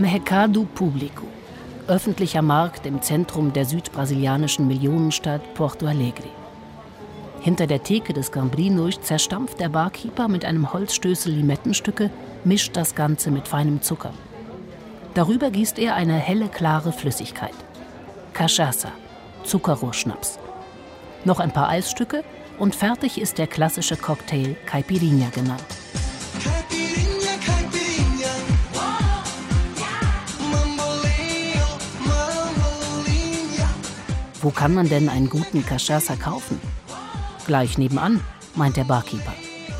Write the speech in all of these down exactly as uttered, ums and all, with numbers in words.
Mercado Público, öffentlicher Markt im Zentrum der südbrasilianischen Millionenstadt Porto Alegre. Hinter der Theke des Gambrinus zerstampft der Barkeeper mit einem Holzstößel Limettenstücke, mischt das Ganze mit feinem Zucker. Darüber gießt er eine helle, klare Flüssigkeit. Cachaça, Zuckerrohrschnaps. Noch ein paar Eisstücke und fertig ist der klassische Cocktail Caipirinha genannt. Wo kann man denn einen guten Cachaça kaufen? Gleich nebenan, meint der Barkeeper.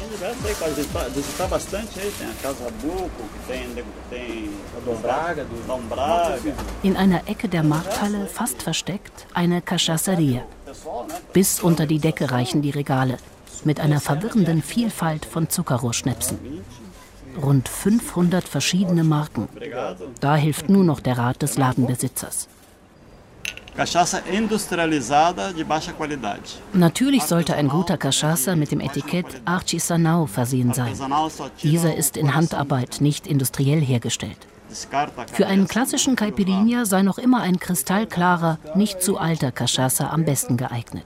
In einer Ecke der Markthalle, fast versteckt, eine Cachaçeria. Bis unter die Decke reichen die Regale, mit einer verwirrenden Vielfalt von Zuckerrohrschnäpsen. Rund fünfhundert verschiedene Marken. Da hilft nur noch der Rat des Ladenbesitzers. Cachaça industrializada de baixa qualidade. Natürlich sollte ein guter Cachaça mit dem Etikett Artesanal versehen sein. Dieser ist in Handarbeit, nicht industriell hergestellt. Für einen klassischen Caipirinha sei noch immer ein kristallklarer, nicht zu alter Cachaça am besten geeignet.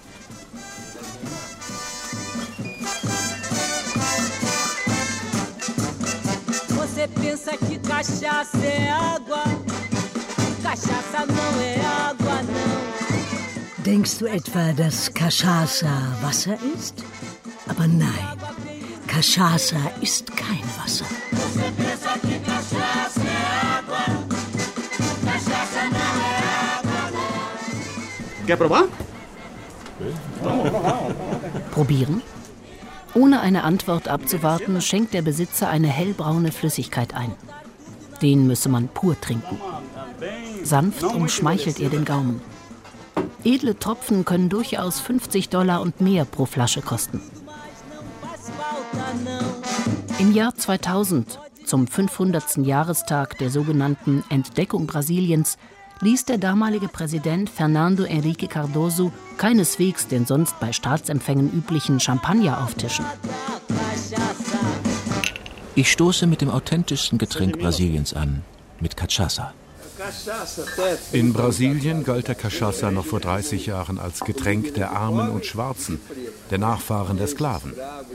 Você pensa que cachaça é água? Cachaça não é água, não. Denkst du etwa, dass Cachaça Wasser ist? Aber nein, Cachaça ist kein Wasser. Você pensa que cachaça é água? Cachaça não é água, não. Quer probar? Probieren? Ohne eine Antwort abzuwarten, schenkt der Besitzer eine hellbraune Flüssigkeit ein. Den müsse man pur trinken. Sanft umschmeichelt er den Gaumen. Edle Tropfen können durchaus fünfzig Dollar und mehr pro Flasche kosten. Im Jahr zweitausend, zum fünfhundertsten Jahrestag der sogenannten Entdeckung Brasiliens, ließ der damalige Präsident Fernando Henrique Cardoso keineswegs den sonst bei Staatsempfängen üblichen Champagner auftischen. Ich stoße mit dem authentischsten Getränk Brasiliens an, mit Cachaça. In Brasilien galt der Cachaça noch vor dreißig Jahren als Getränk der Armen und Schwarzen, der Nachfahren der Sklaven.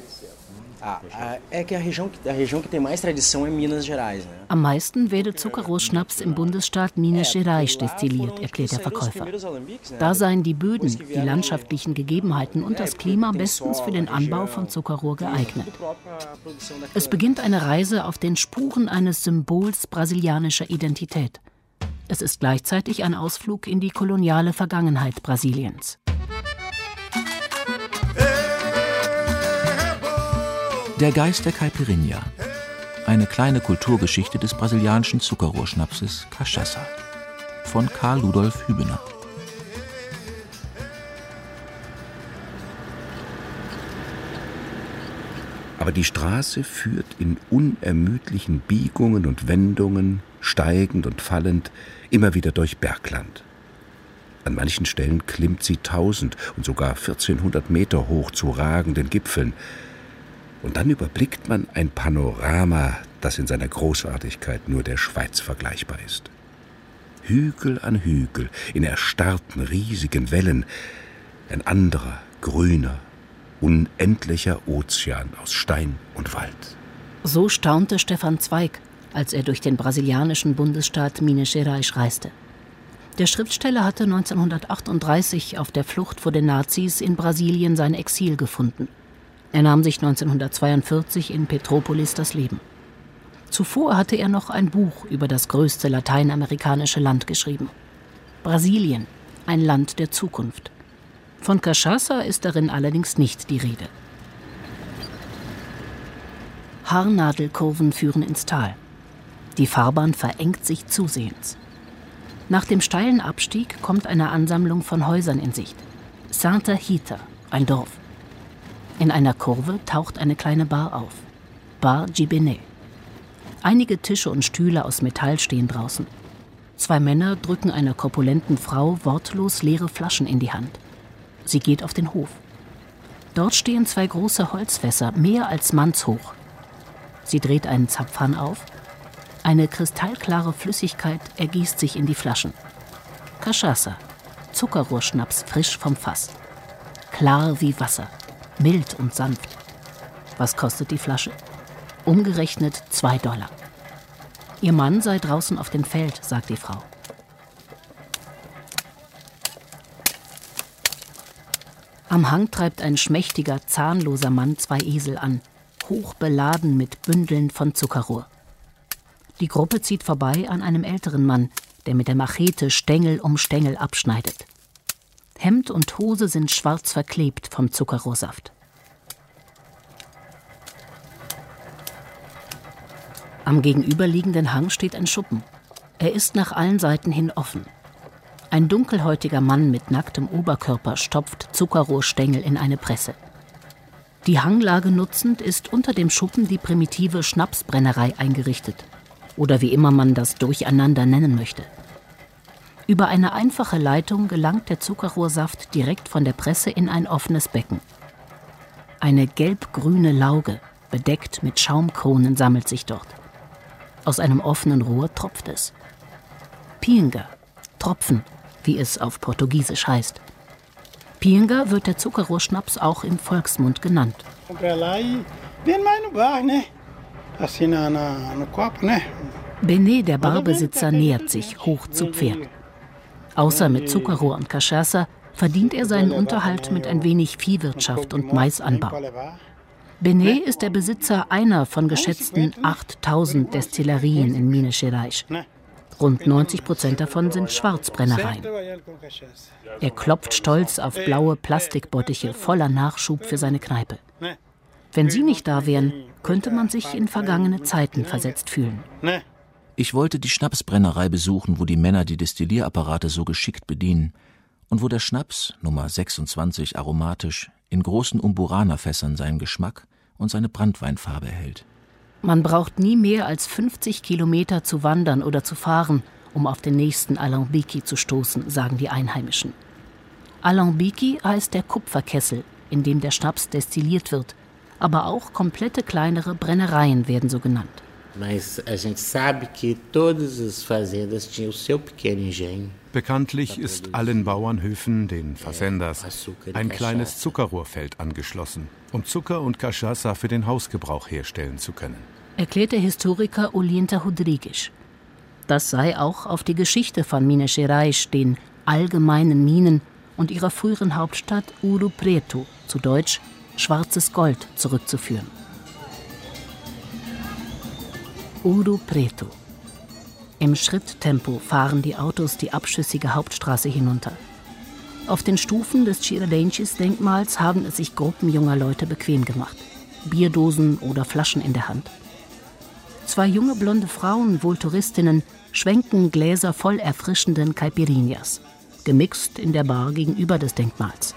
Am meisten werde Zuckerrohrschnaps im Bundesstaat Minas Gerais destilliert, erklärt der Verkäufer. Da seien die Böden, die landschaftlichen Gegebenheiten und das Klima bestens für den Anbau von Zuckerrohr geeignet. Es beginnt eine Reise auf den Spuren eines Symbols brasilianischer Identität. Es ist gleichzeitig ein Ausflug in die koloniale Vergangenheit Brasiliens. Der Geist der Caipirinha. Eine kleine Kulturgeschichte des brasilianischen Zuckerrohrschnapses Cachaça. Von Karl Ludolf Hübener. Aber die Straße führt in unermüdlichen Biegungen und Wendungen, steigend und fallend, immer wieder durch Bergland. An manchen Stellen klimmt sie tausend und sogar vierzehnhundert Meter hoch zu ragenden Gipfeln. Und dann überblickt man ein Panorama, das in seiner Großartigkeit nur der Schweiz vergleichbar ist. Hügel an Hügel, in erstarrten, riesigen Wellen, ein anderer, grüner, unendlicher Ozean aus Stein und Wald. So staunte Stefan Zweig, als er durch den brasilianischen Bundesstaat Minas Gerais reiste. Der Schriftsteller hatte neunzehnhundertachtunddreißig auf der Flucht vor den Nazis in Brasilien sein Exil gefunden. Er nahm sich neunzehnhundertzweiundvierzig in Petropolis das Leben. Zuvor hatte er noch ein Buch über das größte lateinamerikanische Land geschrieben. Brasilien, ein Land der Zukunft. Von Cachaça ist darin allerdings nicht die Rede. Haarnadelkurven führen ins Tal. Die Fahrbahn verengt sich zusehends. Nach dem steilen Abstieg kommt eine Ansammlung von Häusern in Sicht. Santa Rita, ein Dorf. In einer Kurve taucht eine kleine Bar auf. Bar Gibenet. Einige Tische und Stühle aus Metall stehen draußen. Zwei Männer drücken einer korpulenten Frau wortlos leere Flaschen in die Hand. Sie geht auf den Hof. Dort stehen zwei große Holzfässer, mehr als mannshoch. Sie dreht einen Zapfhahn auf. Eine kristallklare Flüssigkeit ergießt sich in die Flaschen. Cachaça, Zuckerrohrschnaps frisch vom Fass. Klar wie Wasser, mild und sanft. Was kostet die Flasche? Umgerechnet zwei Dollar. Ihr Mann sei draußen auf dem Feld, sagt die Frau. Am Hang treibt ein schmächtiger, zahnloser Mann zwei Esel an, hochbeladen mit Bündeln von Zuckerrohr. Die Gruppe zieht vorbei an einem älteren Mann, der mit der Machete Stängel um Stängel abschneidet. Hemd und Hose sind schwarz verklebt vom Zuckerrohrsaft. Am gegenüberliegenden Hang steht ein Schuppen. Er ist nach allen Seiten hin offen. Ein dunkelhäutiger Mann mit nacktem Oberkörper stopft Zuckerrohrstängel in eine Presse. Die Hanglage nutzend ist unter dem Schuppen die primitive Schnapsbrennerei eingerichtet. Oder wie immer man das Durcheinander nennen möchte. Über eine einfache Leitung gelangt der Zuckerrohrsaft direkt von der Presse in ein offenes Becken. Eine gelb-grüne Lauge, bedeckt mit Schaumkronen, sammelt sich dort. Aus einem offenen Rohr tropft es. Pinga, Tropfen, wie es auf Portugiesisch heißt. Pinga wird der Zuckerrohrschnaps auch im Volksmund genannt. Bené, der Barbesitzer, nähert sich hoch zu Pferd. Außer mit Zuckerrohr und Cachaça verdient er seinen Unterhalt mit ein wenig Viehwirtschaft und Maisanbau. Bené ist der Besitzer einer von geschätzten achttausend Destillerien in Minas Gerais. Rund neunzig Prozent davon sind Schwarzbrennereien. Er klopft stolz auf blaue Plastikbottiche voller Nachschub für seine Kneipe. Wenn sie nicht da wären, könnte man sich in vergangene Zeiten versetzt fühlen. Ich wollte die Schnapsbrennerei besuchen, wo die Männer die Destillierapparate so geschickt bedienen und wo der Schnaps, Nummer sechsundzwanzig aromatisch, in großen Umburana-Fässern seinen Geschmack und seine Branntweinfarbe erhält. Man braucht nie mehr als fünfzig Kilometer zu wandern oder zu fahren, um auf den nächsten Alambique zu stoßen, sagen die Einheimischen. Alambique heißt der Kupferkessel, in dem der Schnaps destilliert wird, aber auch komplette kleinere Brennereien werden so genannt. Bekanntlich ist allen Bauernhöfen, den Fazendas, ein kleines Zuckerrohrfeld angeschlossen, um Zucker und Cachaça für den Hausgebrauch herstellen zu können. Erklärt der Historiker Olinda Rodrigues. Das sei auch auf die Geschichte von Minas Gerais, den allgemeinen Minen und ihrer früheren Hauptstadt Ouro Preto, zu Deutsch schwarzes Gold, zurückzuführen. Ouro Preto. Im Schritttempo fahren die Autos die abschüssige Hauptstraße hinunter. Auf den Stufen des Tiradentes-Denkmals haben es sich Gruppen junger Leute bequem gemacht. Bierdosen oder Flaschen in der Hand. Zwei junge blonde Frauen, wohl Touristinnen, schwenken Gläser voll erfrischenden Caipirinhas, gemixt in der Bar gegenüber des Denkmals.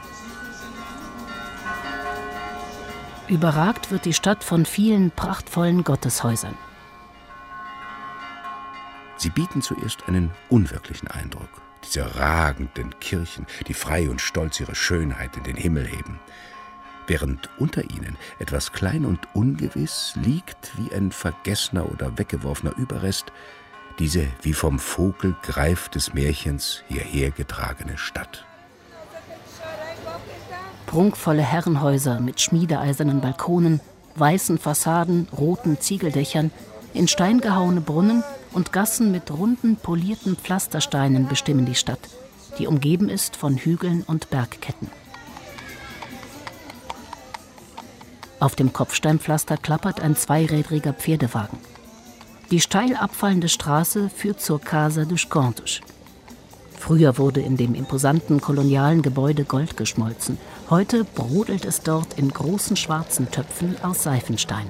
Überragt wird die Stadt von vielen prachtvollen Gotteshäusern. Sie bieten zuerst einen unwirklichen Eindruck. Diese ragenden Kirchen, die frei und stolz ihre Schönheit in den Himmel heben. Während unter ihnen etwas klein und ungewiss liegt, wie ein vergessener oder weggeworfener Überrest, diese wie vom Vogelgreif des Märchens hierher getragene Stadt. Prunkvolle Herrenhäuser mit schmiedeeisernen Balkonen, weißen Fassaden, roten Ziegeldächern, in Stein gehauene Brunnen und Gassen mit runden, polierten Pflastersteinen bestimmen die Stadt, die umgeben ist von Hügeln und Bergketten. Auf dem Kopfsteinpflaster klappert ein zweirädriger Pferdewagen. Die steil abfallende Straße führt zur Casa dos Contos. Früher wurde in dem imposanten kolonialen Gebäude Gold geschmolzen. Heute brodelt es dort in großen schwarzen Töpfen aus Seifenstein.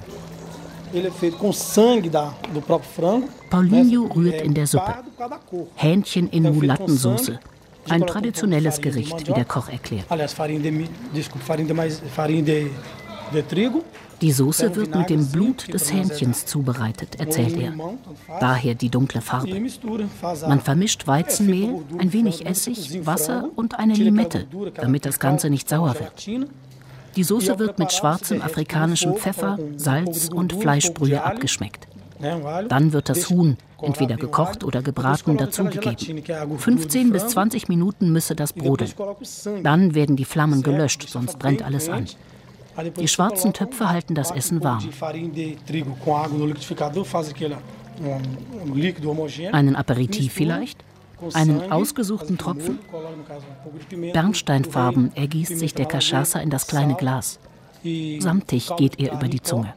Paulinho rührt in der Suppe. Hähnchen in Mulattensoße. Ein traditionelles Gericht, wie der Koch erklärt. Die Soße wird mit dem Blut des Hähnchens zubereitet, erzählt er. Daher die dunkle Farbe. Man vermischt Weizenmehl, ein wenig Essig, Wasser und eine Limette, damit das Ganze nicht sauer wird. Die Soße wird mit schwarzem afrikanischem Pfeffer, Salz und Fleischbrühe abgeschmeckt. Dann wird das Huhn, entweder gekocht oder gebraten, dazugegeben. fünfzehn bis zwanzig Minuten müsse das brodeln. Dann werden die Flammen gelöscht, sonst brennt alles an. Die schwarzen Töpfe halten das Essen warm. Einen Aperitif vielleicht? Einen ausgesuchten Tropfen? Bernsteinfarben ergießt sich der Cachaça in das kleine Glas. Samtig geht er über die Zunge.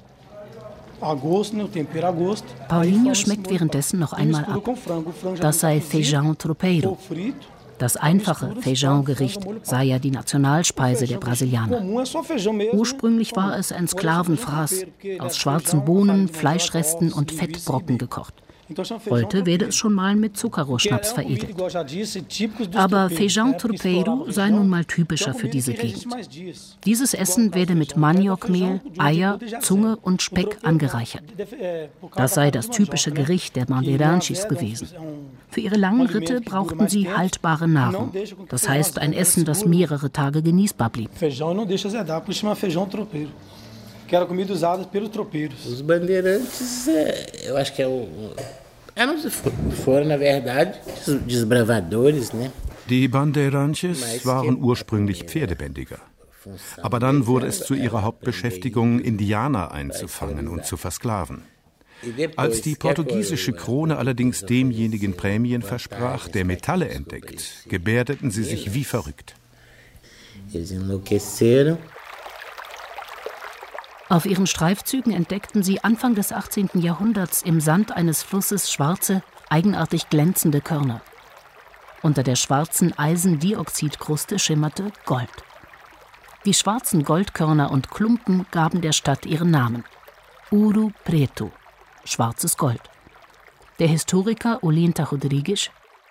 Paulinho schmeckt währenddessen noch einmal ab. Das sei Feijão Tropeiro. Das einfache Feijão-Gericht sei ja die Nationalspeise der Brasilianer. Ursprünglich war es ein Sklavenfraß, aus schwarzen Bohnen, Fleischresten und Fettbrocken gekocht. Heute werde es schon mal mit Zuckerrohrschnaps veredelt. Aber Feijão Tropeiro sei nun mal typischer für diese Gegend. Dieses Essen werde mit Maniokmehl, Eier, Zunge und Speck angereichert. Das sei das typische Gericht der Bandeirantes gewesen. Für ihre langen Ritte brauchten sie haltbare Nahrung. Das heißt ein Essen, das mehrere Tage genießbar blieb. Os bandeirantes, eu acho que é o, foram na verdade desbravadores, né? Die Bandeirantes waren ursprünglich Pferdebändiger. Aber dann wurde es zu ihrer Hauptbeschäftigung, Indianer einzufangen und zu versklaven. Als die portugiesische Krone allerdings demjenigen Prämien versprach, der Metalle entdeckt, gebärdeten sie sich wie verrückt. Eles enlouqueceram. Auf ihren Streifzügen entdeckten sie Anfang des achtzehnten Jahrhunderts im Sand eines Flusses schwarze, eigenartig glänzende Körner. Unter der schwarzen Eisendioxidkruste schimmerte Gold. Die schwarzen Goldkörner und Klumpen gaben der Stadt ihren Namen. Ouro Preto, schwarzes Gold. Der Historiker Olinda Rodrigues: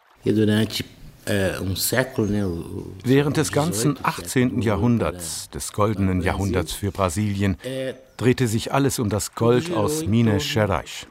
Während des ganzen achtzehnten Jahrhunderts, des goldenen Jahrhunderts für Brasilien, drehte sich alles um das Gold aus Minas Gerais.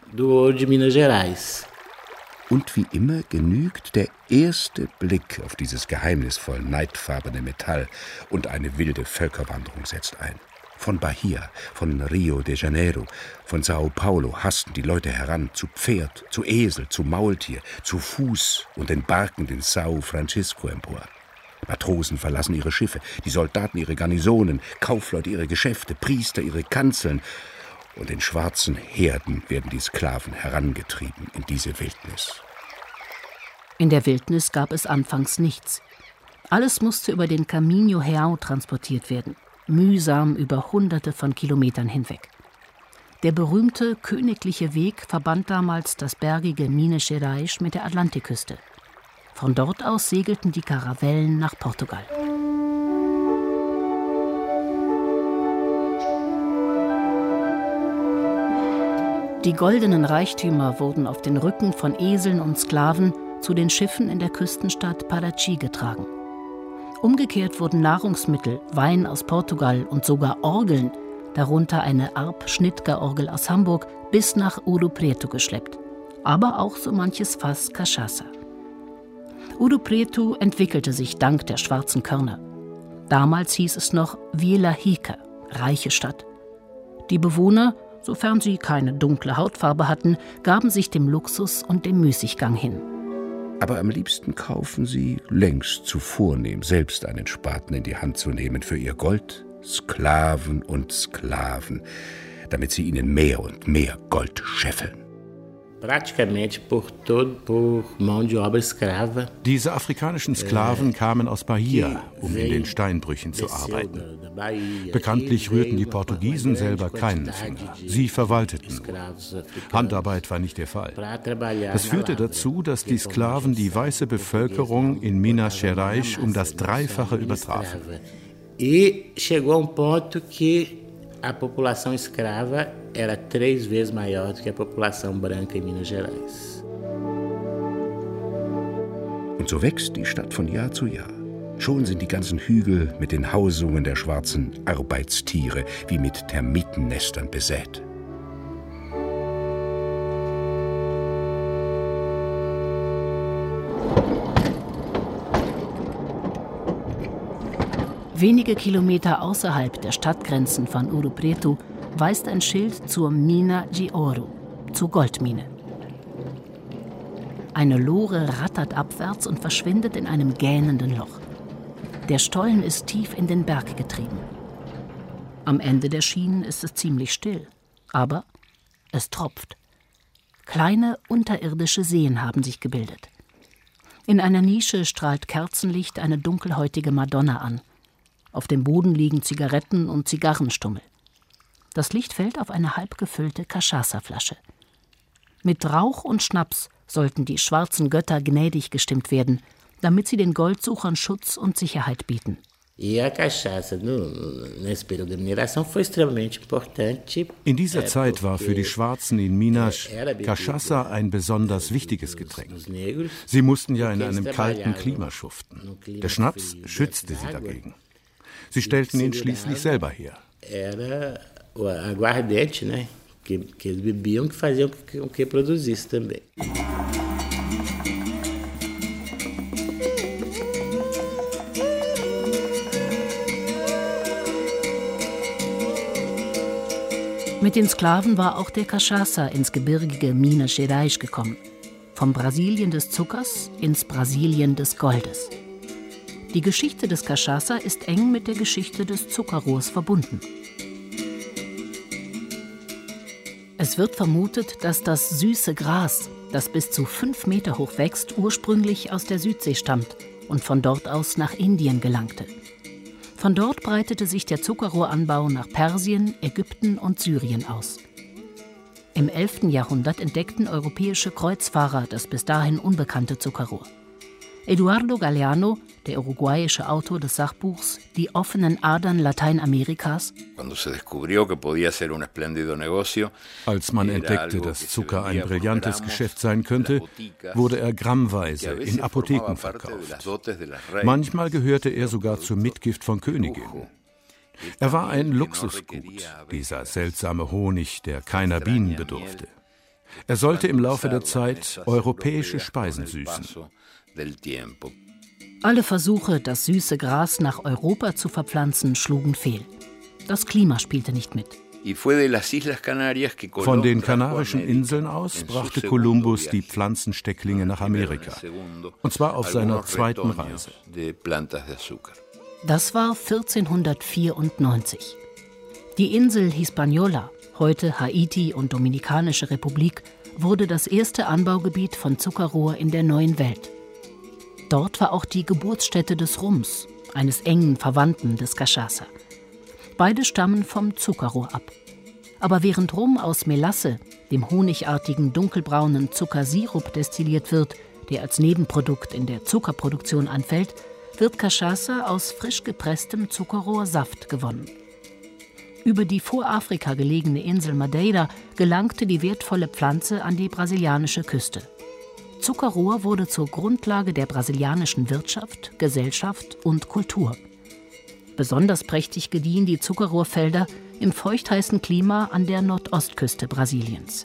Und wie immer genügt der erste Blick auf dieses geheimnisvoll neidfarbene Metall und eine wilde Völkerwanderung setzt ein. Von Bahia, von Rio de Janeiro, von Sao Paulo hasten die Leute heran, zu Pferd, zu Esel, zu Maultier, zu Fuß und den Barken den São Francisco empor. Matrosen verlassen ihre Schiffe, die Soldaten ihre Garnisonen, Kaufleute ihre Geschäfte, Priester ihre Kanzeln. Und in schwarzen Herden werden die Sklaven herangetrieben in diese Wildnis. In der Wildnis gab es anfangs nichts. Alles musste über den Caminho Real transportiert werden. Mühsam über Hunderte von Kilometern hinweg. Der berühmte königliche Weg verband damals das bergige Minas Gerais mit der Atlantikküste. Von dort aus segelten die Karavellen nach Portugal. Die goldenen Reichtümer wurden auf den Rücken von Eseln und Sklaven zu den Schiffen in der Küstenstadt Paraty getragen. Umgekehrt wurden Nahrungsmittel, Wein aus Portugal und sogar Orgeln, darunter eine Arp-Schnittger-Orgel aus Hamburg, bis nach Ouro Preto geschleppt. Aber auch so manches Fass Cachaça. Ouro Preto entwickelte sich dank der schwarzen Körner. Damals hieß es noch Vila Rica, reiche Stadt. Die Bewohner, sofern sie keine dunkle Hautfarbe hatten, gaben sich dem Luxus und dem Müßiggang hin. Aber am liebsten kaufen sie, längst zu vornehm, selbst einen Spaten in die Hand zu nehmen für ihr Gold, Sklaven und Sklaven, damit sie ihnen mehr und mehr Gold scheffeln. Diese afrikanischen Sklaven kamen aus Bahia, um in den Steinbrüchen zu arbeiten. Bekanntlich rührten die Portugiesen selber keinen Finger. Sie verwalteten. Handarbeit war nicht der Fall. Das führte dazu, dass die Sklaven die weiße Bevölkerung in Minas Gerais um das Dreifache übertrafen. A população escrava era três vezes maior do que a população branca em Minas Gerais. Und so wächst die Stadt von Jahr zu Jahr. Schon sind die ganzen Hügel mit den Hausungen der schwarzen Arbeitstiere wie mit Termitennestern besät. Wenige Kilometer außerhalb der Stadtgrenzen von Ouro Preto weist ein Schild zur Mina de Ouro, zur Goldmine. Eine Lore rattert abwärts und verschwindet in einem gähnenden Loch. Der Stollen ist tief in den Berg getrieben. Am Ende der Schienen ist es ziemlich still, aber es tropft. Kleine unterirdische Seen haben sich gebildet. In einer Nische strahlt Kerzenlicht eine dunkelhäutige Madonna an. Auf dem Boden liegen Zigaretten und Zigarrenstummel. Das Licht fällt auf eine halb gefüllte Cachaça-Flasche. Mit Rauch und Schnaps sollten die schwarzen Götter gnädig gestimmt werden, damit sie den Goldsuchern Schutz und Sicherheit bieten. In dieser Zeit war für die Schwarzen in Minas Cachaça ein besonders wichtiges Getränk. Sie mussten ja in einem kalten Klima schuften. Der Schnaps schützte sie dagegen. Sie stellten ihn schließlich selber her. Mit den Sklaven war auch der Cachaça ins gebirgige Minas Gerais gekommen. Vom Brasilien des Zuckers ins Brasilien des Goldes. Die Geschichte des Cachaça ist eng mit der Geschichte des Zuckerrohrs verbunden. Es wird vermutet, dass das süße Gras, das bis zu fünf Meter hoch wächst, ursprünglich aus der Südsee stammt und von dort aus nach Indien gelangte. Von dort breitete sich der Zuckerrohranbau nach Persien, Ägypten und Syrien aus. Im elften Jahrhundert entdeckten europäische Kreuzfahrer das bis dahin unbekannte Zuckerrohr. Eduardo Galeano, der uruguayische Autor des Sachbuchs Die offenen Adern Lateinamerikas, als man entdeckte, dass Zucker ein brillantes Geschäft sein könnte, wurde er grammweise in Apotheken verkauft. Manchmal gehörte er sogar zur Mitgift von Königinnen. Er war ein Luxusgut, dieser seltsame Honig, der keiner Bienen bedurfte. Er sollte im Laufe der Zeit europäische Speisen süßen. Alle Versuche, das süße Gras nach Europa zu verpflanzen, schlugen fehl. Das Klima spielte nicht mit. Von den Kanarischen Inseln aus brachte Kolumbus die Pflanzenstecklinge nach Amerika. Und zwar auf seiner zweiten Reise. Das war vierzehnhundertvierundneunzig. Die Insel Hispaniola, heute Haiti und Dominikanische Republik, wurde das erste Anbaugebiet von Zuckerrohr in der neuen Welt. Dort war auch die Geburtsstätte des Rums, eines engen Verwandten des Cachaça. Beide stammen vom Zuckerrohr ab. Aber während Rum aus Melasse, dem honigartigen dunkelbraunen Zuckersirup, destilliert wird, der als Nebenprodukt in der Zuckerproduktion anfällt, wird Cachaça aus frisch gepresstem Zuckerrohrsaft gewonnen. Über die vor Afrika gelegene Insel Madeira gelangte die wertvolle Pflanze an die brasilianische Küste. Zuckerrohr wurde zur Grundlage der brasilianischen Wirtschaft, Gesellschaft und Kultur. Besonders prächtig gediehen die Zuckerrohrfelder im feuchtheißen Klima an der Nordostküste Brasiliens.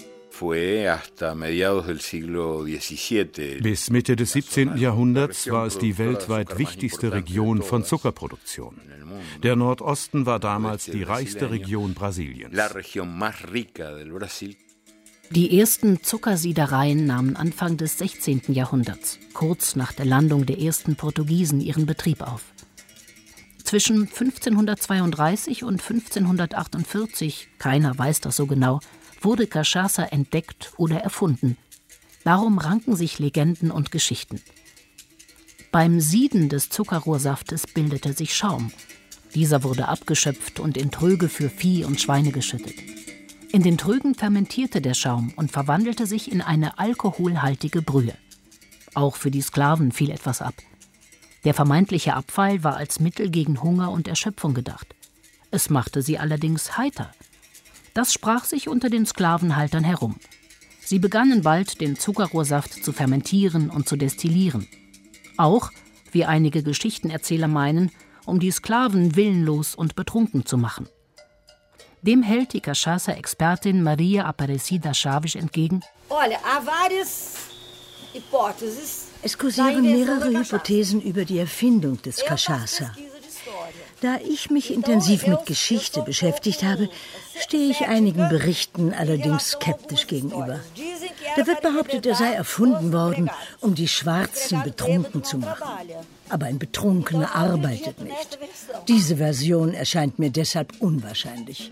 Bis Mitte des siebzehnten Jahrhunderts war es die weltweit wichtigste Region von Zuckerproduktion. Der Nordosten war damals die reichste Region Brasiliens. Die ersten Zuckersiedereien nahmen Anfang des sechzehnten Jahrhunderts, kurz nach der Landung der ersten Portugiesen, ihren Betrieb auf. Zwischen fünfzehnhundertzweiunddreißig und fünfzehnhundertachtundvierzig, keiner weiß das so genau, wurde Cachaça entdeckt oder erfunden. Darum ranken sich Legenden und Geschichten. Beim Sieden des Zuckerrohrsaftes bildete sich Schaum. Dieser wurde abgeschöpft und in Tröge für Vieh und Schweine geschüttet. In den Trögen fermentierte der Schaum und verwandelte sich in eine alkoholhaltige Brühe. Auch für die Sklaven fiel etwas ab. Der vermeintliche Abfall war als Mittel gegen Hunger und Erschöpfung gedacht. Es machte sie allerdings heiter. Das sprach sich unter den Sklavenhaltern herum. Sie begannen bald, den Zuckerrohrsaft zu fermentieren und zu destillieren. Auch, wie einige Geschichtenerzähler meinen, um die Sklaven willenlos und betrunken zu machen. Dem hält die Cachaça-Expertin Maria Aparecida Chaves entgegen: Es kursieren mehrere Hypothesen über die Erfindung des Cachaça. Da ich mich intensiv mit Geschichte beschäftigt habe, stehe ich einigen Berichten allerdings skeptisch gegenüber. Da wird behauptet, er sei erfunden worden, um die Schwarzen betrunken zu machen. Aber ein Betrunkener arbeitet nicht. Diese Version erscheint mir deshalb unwahrscheinlich.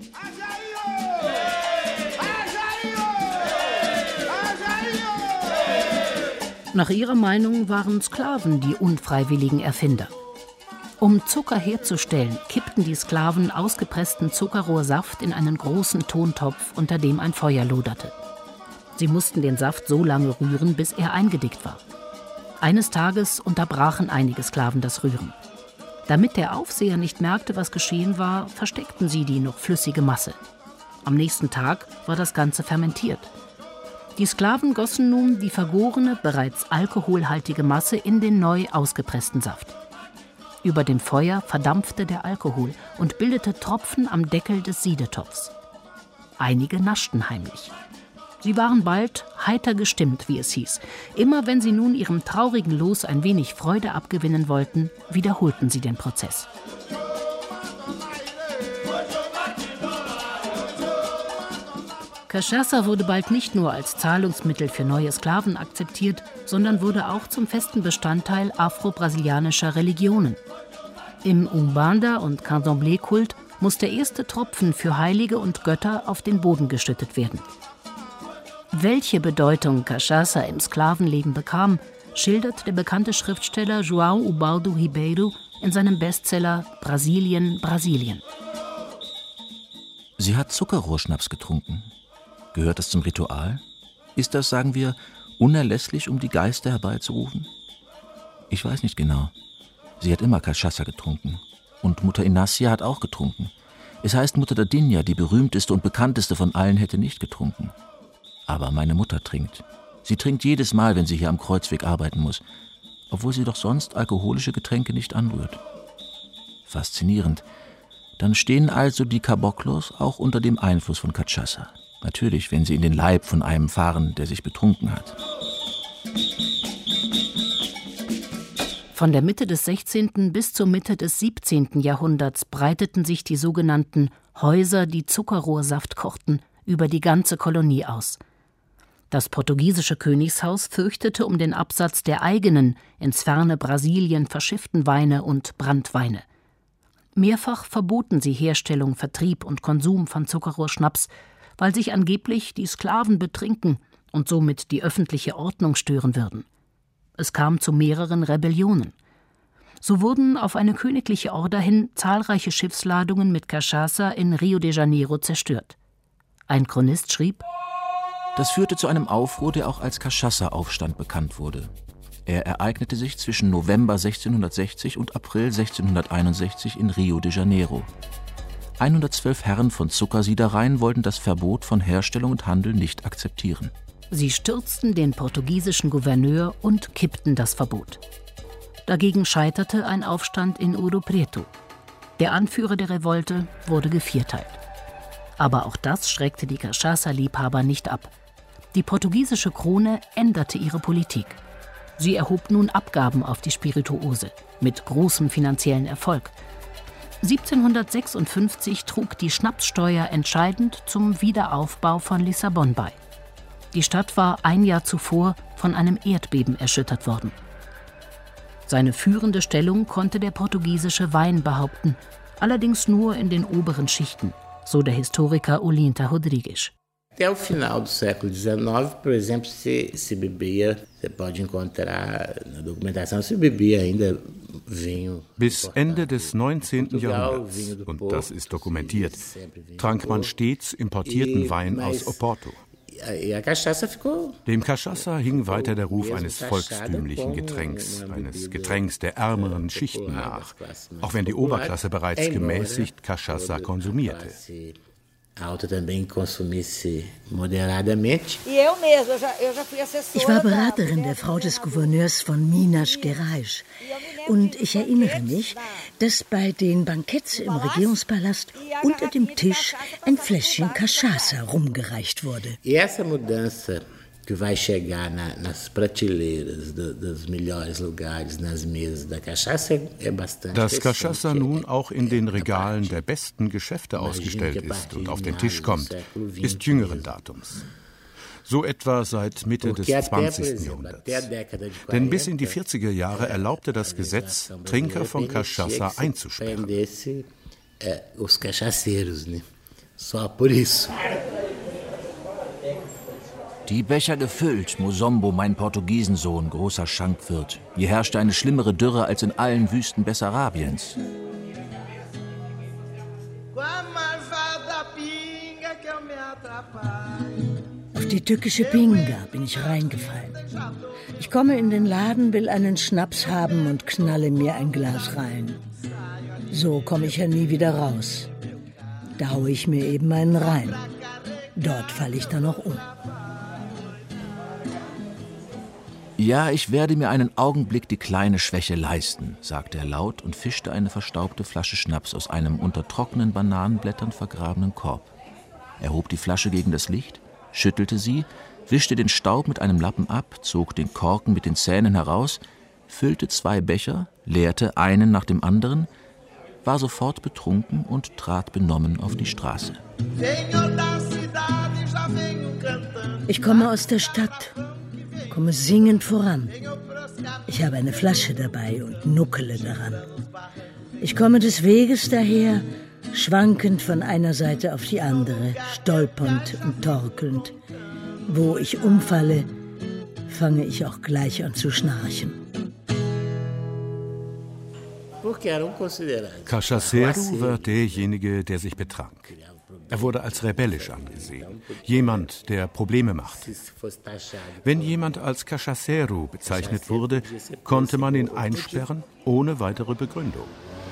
Nach ihrer Meinung waren Sklaven die unfreiwilligen Erfinder. Um Zucker herzustellen, kippten die Sklaven ausgepressten Zuckerrohrsaft in einen großen Tontopf, unter dem ein Feuer loderte. Sie mussten den Saft so lange rühren, bis er eingedickt war. Eines Tages unterbrachen einige Sklaven das Rühren. Damit der Aufseher nicht merkte, was geschehen war, versteckten sie die noch flüssige Masse. Am nächsten Tag war das Ganze fermentiert. Die Sklaven gossen nun die vergorene, bereits alkoholhaltige Masse in den neu ausgepressten Saft. Über dem Feuer verdampfte der Alkohol und bildete Tropfen am Deckel des Siedetopfs. Einige naschten heimlich. Sie waren bald heiter gestimmt, wie es hieß. Immer wenn sie nun ihrem traurigen Los ein wenig Freude abgewinnen wollten, wiederholten sie den Prozess. Cachaça wurde bald nicht nur als Zahlungsmittel für neue Sklaven akzeptiert, sondern wurde auch zum festen Bestandteil afro-brasilianischer Religionen. Im Umbanda- und Candomblé-Kult muss der erste Tropfen für Heilige und Götter auf den Boden geschüttet werden. Welche Bedeutung Cachaça im Sklavenleben bekam, schildert der bekannte Schriftsteller João Ubaldo Ribeiro in seinem Bestseller Brasilien, Brasilien. Sie hat Zuckerrohrschnaps getrunken. Gehört das zum Ritual? Ist das, sagen wir, unerlässlich, um die Geister herbeizurufen? Ich weiß nicht genau. Sie hat immer Cachaça getrunken. Und Mutter Inácia hat auch getrunken. Es heißt, Mutter Dadinha, die berühmteste und bekannteste von allen, hätte nicht getrunken. Aber meine Mutter trinkt. Sie trinkt jedes Mal, wenn sie hier am Kreuzweg arbeiten muss, obwohl sie doch sonst alkoholische Getränke nicht anrührt. Faszinierend. Dann stehen also die Caboclos auch unter dem Einfluss von Cachaça. Natürlich, wenn sie in den Leib von einem fahren, der sich betrunken hat. Von der Mitte des sechzehnten bis zur Mitte des siebzehnten Jahrhunderts breiteten sich die sogenannten Häuser, die Zuckerrohrsaft kochten, über die ganze Kolonie aus. Das portugiesische Königshaus fürchtete um den Absatz der eigenen, ins ferne Brasilien verschifften Weine und Branntweine. Mehrfach verboten sie Herstellung, Vertrieb und Konsum von Zuckerrohrschnaps, weil sich angeblich die Sklaven betrinken und somit die öffentliche Ordnung stören würden. Es kam zu mehreren Rebellionen. So wurden auf eine königliche Order hin zahlreiche Schiffsladungen mit Cachaça in Rio de Janeiro zerstört. Ein Chronist schrieb: Das führte zu einem Aufruhr, der auch als Cachaça-Aufstand bekannt wurde. Er ereignete sich zwischen November sechzehnhundertsechzig und April sechzehnhunderteinundsechzig in Rio de Janeiro. hundertzwölf Herren von Zuckersiedereien wollten das Verbot von Herstellung und Handel nicht akzeptieren. Sie stürzten den portugiesischen Gouverneur und kippten das Verbot. Dagegen scheiterte ein Aufstand in Ouro Preto. Der Anführer der Revolte wurde gevierteilt. Aber auch das schreckte die Cachaça-Liebhaber nicht ab. Die portugiesische Krone änderte ihre Politik. Sie erhob nun Abgaben auf die Spirituose, mit großem finanziellen Erfolg. siebzehnhundertsechsundfünfzig trug die Schnapssteuer entscheidend zum Wiederaufbau von Lissabon bei. Die Stadt war ein Jahr zuvor von einem Erdbeben erschüttert worden. Seine führende Stellung konnte der portugiesische Wein behaupten, allerdings nur in den oberen Schichten, so der Historiker Olinta Rodrigues. Até o final do século dezenove, por exemplo, se, se bebia, você pode encontrar na documentação, se bebia ainda vinho. Bis Ende des neunzehnten Jahrhunderts, und das ist dokumentiert, trank man stets importierten Wein aus Oporto. Dem Cachaça hing weiter der Ruf eines volkstümlichen Getränks, eines Getränks der ärmeren Schichten nach, auch wenn die Oberklasse bereits gemäßigt Cachaça konsumierte. Ich war Beraterin der Frau des Gouverneurs von Minas Gerais. Und ich erinnere mich, dass bei den Banketts im Regierungspalast unter dem Tisch ein Fläschchen Cachaça rumgereicht wurde. que vai chegar na, nas prateleiras do, dos melhores lugares, nas mesas da cachaça, é bastante. Dass Cachaça nun auch in den Regalen der besten Geschäfte ausgestellt ist und auf den Tisch kommt, ist jüngeren Datums. So etwa seit Mitte des zwanzigsten Jahrhunderts. Denn bis in die vierziger Jahre erlaubte das Gesetz, Trinker von Cachaça einzusperren. Os cachaceiros, né? Só por isso. Die Becher gefüllt, Musombo, mein Portugiesensohn, großer Schankwirt. Hier herrschte eine schlimmere Dürre als in allen Wüsten Bessarabiens. Auf die tückische Pinga bin ich reingefallen. Ich komme in den Laden, will einen Schnaps haben und knalle mir ein Glas rein. So komme ich ja nie wieder raus. Da haue ich mir eben einen rein. Dort falle ich dann noch um. Ja, ich werde mir einen Augenblick die kleine Schwäche leisten, sagte er laut und fischte eine verstaubte Flasche Schnaps aus einem unter trockenen Bananenblättern vergrabenen Korb. Er hob die Flasche gegen das Licht, schüttelte sie, wischte den Staub mit einem Lappen ab, zog den Korken mit den Zähnen heraus, füllte zwei Becher, leerte einen nach dem anderen, war sofort betrunken und trat benommen auf die Straße. Ich komme aus der Stadt, komme singend voran. Ich habe eine Flasche dabei und nuckele daran. Ich komme des Weges daher, schwankend von einer Seite auf die andere, stolpernd und torkelnd. Wo ich umfalle, fange ich auch gleich an zu schnarchen. Cachaceiro war derjenige, der sich betrank. Er wurde als rebellisch angesehen, jemand, der Probleme machte. Wenn jemand als Cachaceiro bezeichnet wurde, konnte man ihn einsperren, ohne weitere Begründung.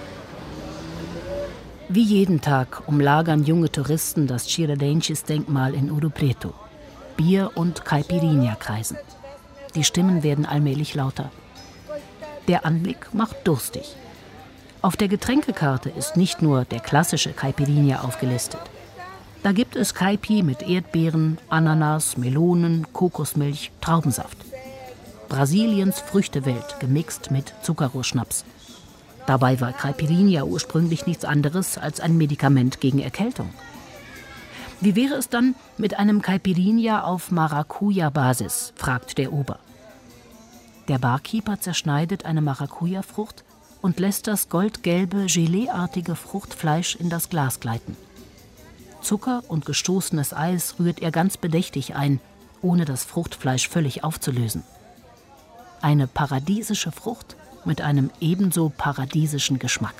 Wie jeden Tag umlagern junge Touristen das Tiradentes-Denkmal in Ouro Preto. Bier- und Caipirinha kreisen. Die Stimmen werden allmählich lauter. Der Anblick macht durstig. Auf der Getränkekarte ist nicht nur der klassische Caipirinha aufgelistet. Da gibt es Caipi mit Erdbeeren, Ananas, Melonen, Kokosmilch, Traubensaft. Brasiliens Früchtewelt gemixt mit Zuckerrohrschnaps. Dabei war Caipirinha ursprünglich nichts anderes als ein Medikament gegen Erkältung. Wie wäre es dann mit einem Caipirinha auf Maracuja-Basis, fragt der Ober. Der Barkeeper zerschneidet eine Maracuja-Frucht und lässt das goldgelbe, geleeartige Fruchtfleisch in das Glas gleiten. Zucker und gestoßenes Eis rührt er ganz bedächtig ein, ohne das Fruchtfleisch völlig aufzulösen. Eine paradiesische Frucht mit einem ebenso paradiesischen Geschmack.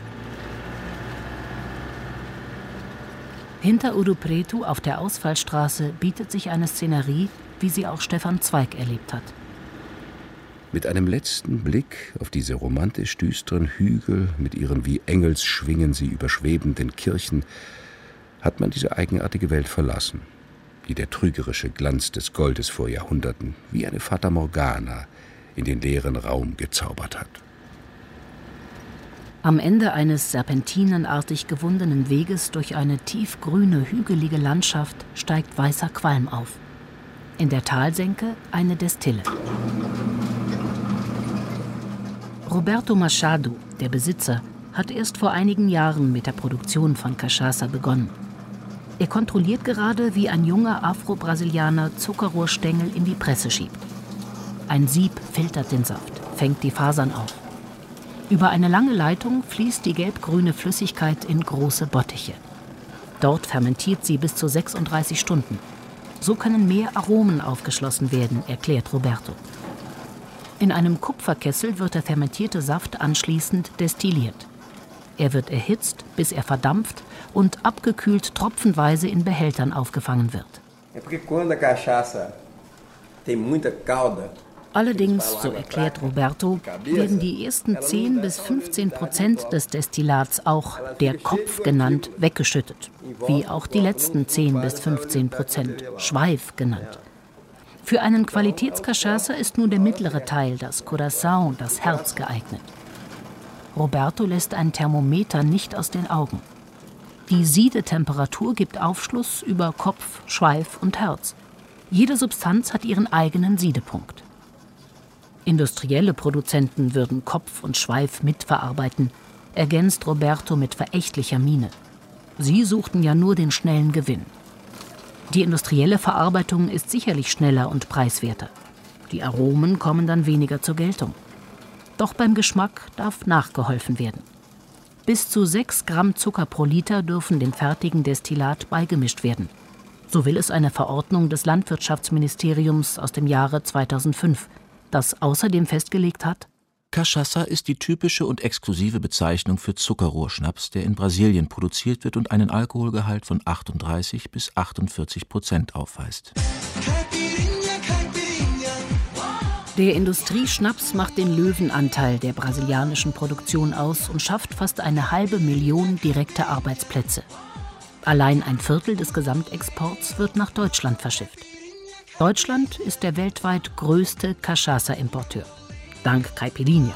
Hinter Ouro Preto auf der Ausfallstraße bietet sich eine Szenerie, wie sie auch Stefan Zweig erlebt hat. Mit einem letzten Blick auf diese romantisch düsteren Hügel mit ihren wie Engelsschwingen sie überschwebenden Kirchen hat man diese eigenartige Welt verlassen, die der trügerische Glanz des Goldes vor Jahrhunderten wie eine Fata Morgana in den leeren Raum gezaubert hat. Am Ende eines serpentinenartig gewundenen Weges durch eine tiefgrüne, hügelige Landschaft steigt weißer Qualm auf. In der Talsenke eine Destille. Roberto Machado, der Besitzer, hat erst vor einigen Jahren mit der Produktion von Cachaça begonnen. Er kontrolliert gerade, wie ein junger Afro-Brasilianer Zuckerrohrstängel in die Presse schiebt. Ein Sieb filtert den Saft, fängt die Fasern auf. Über eine lange Leitung fließt die gelbgrüne Flüssigkeit in große Bottiche. Dort fermentiert sie bis zu sechsunddreißig Stunden. So können mehr Aromen aufgeschlossen werden, erklärt Roberto. In einem Kupferkessel wird der fermentierte Saft anschließend destilliert. Er wird erhitzt, bis er verdampft und abgekühlt tropfenweise in Behältern aufgefangen wird. Allerdings, so erklärt Roberto, werden die ersten zehn bis fünfzehn Prozent des Destillats auch der Kopf genannt weggeschüttet, wie auch die letzten zehn bis fünfzehn Prozent Schweif genannt. Für einen Qualitätscachaça ist nur der mittlere Teil, das Coração, das Herz, geeignet. Roberto lässt ein Thermometer nicht aus den Augen. Die Siedetemperatur gibt Aufschluss über Kopf, Schweif und Herz. Jede Substanz hat ihren eigenen Siedepunkt. Industrielle Produzenten würden Kopf und Schweif mitverarbeiten, ergänzt Roberto mit verächtlicher Miene. Sie suchten ja nur den schnellen Gewinn. Die industrielle Verarbeitung ist sicherlich schneller und preiswerter. Die Aromen kommen dann weniger zur Geltung. Doch beim Geschmack darf nachgeholfen werden. Bis zu sechs Gramm Zucker pro Liter dürfen dem fertigen Destillat beigemischt werden. So will es eine Verordnung des Landwirtschaftsministeriums aus dem Jahre zweitausendfünf, das außerdem festgelegt hat: Cachaça ist die typische und exklusive Bezeichnung für Zuckerrohrschnaps, der in Brasilien produziert wird und einen Alkoholgehalt von achtunddreißig bis achtundvierzig Prozent aufweist. Der Industrieschnaps macht den Löwenanteil der brasilianischen Produktion aus und schafft fast eine halbe Million direkte Arbeitsplätze. Allein ein Viertel des Gesamtexports wird nach Deutschland verschifft. Deutschland ist der weltweit größte Cachaça-Importeur. Dank Caipirinha.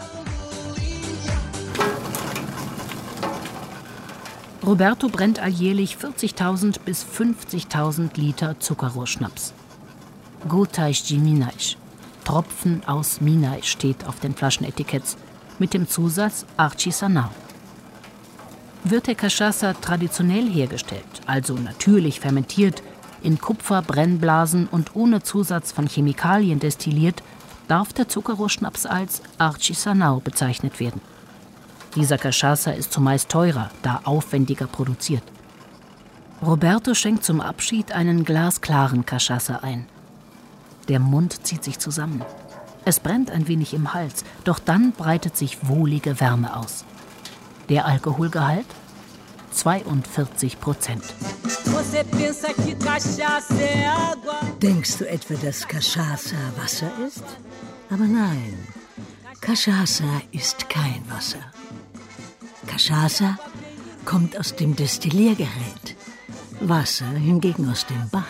Roberto brennt alljährlich vierzigtausend bis fünfzigtausend Liter Zuckerrohrschnaps. Gotas de Minas, Tropfen aus Minas, steht auf den Flaschenetiketts mit dem Zusatz Artisanal. Wird der Cachaça traditionell hergestellt, also natürlich fermentiert, in Kupferbrennblasen und ohne Zusatz von Chemikalien destilliert, darf der Zuckerrohrschnaps als Artisanal bezeichnet werden. Dieser Cachaça ist zumeist teurer, da aufwendiger produziert. Roberto schenkt zum Abschied einen glasklaren Cachaça ein. Der Mund zieht sich zusammen. Es brennt ein wenig im Hals, doch dann breitet sich wohlige Wärme aus. Der Alkoholgehalt? zweiundvierzig Prozent. Denkst du etwa, dass Cachaça Wasser ist? Aber nein, Cachaça ist kein Wasser. Cachaça kommt aus dem Destilliergerät, Wasser hingegen aus dem Bach.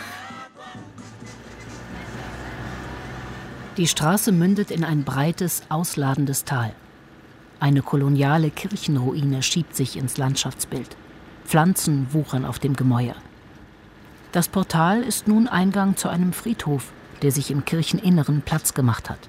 Die Straße mündet in ein breites, ausladendes Tal. Eine koloniale Kirchenruine schiebt sich ins Landschaftsbild. Pflanzen wuchern auf dem Gemäuer. Das Portal ist nun Eingang zu einem Friedhof, der sich im Kircheninneren Platz gemacht hat.